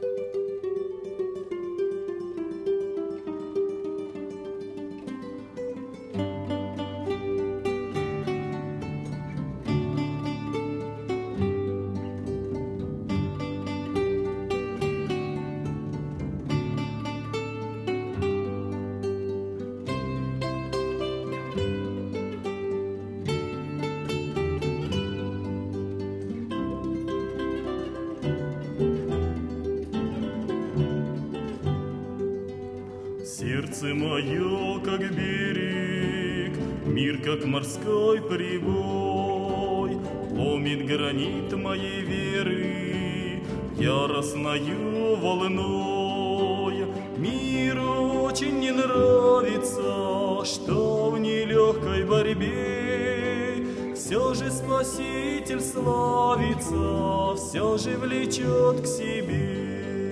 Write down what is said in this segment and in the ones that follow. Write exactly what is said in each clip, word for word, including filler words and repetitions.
Сердце мое, как берег, мир, как морской прибой, ломит гранит моей веры яростною волной. Миру очень не нравится, что в нелегкой борьбе все же Спаситель славится, все же влечет к себе.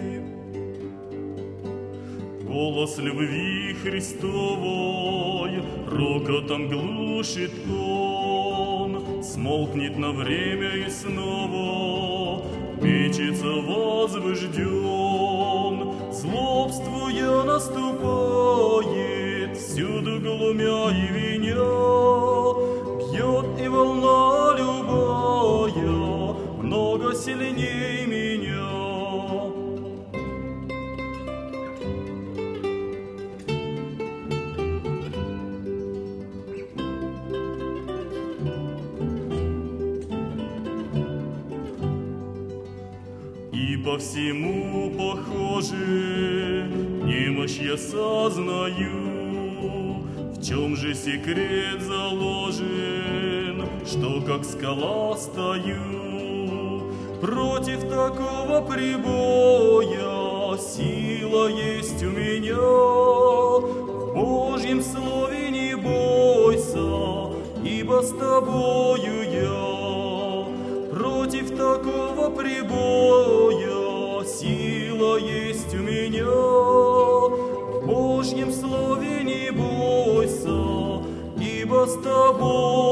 Голос любви Христовой рокотом глушит он, смолкнет на время и снова мечется возбужден. Злобствуя наступает, всюду глумя и виня, бьет и волна любая много сильней меня. И по всему похоже, немощь я сознаю. В чем же секрет заложен, что как скала стою? Против такого прибоя сила есть у меня. В Божьем слове не бойся, ибо с тобою я. Против такого прибоя сила есть у меня. В Божьем слове не бойся, ибо с тобой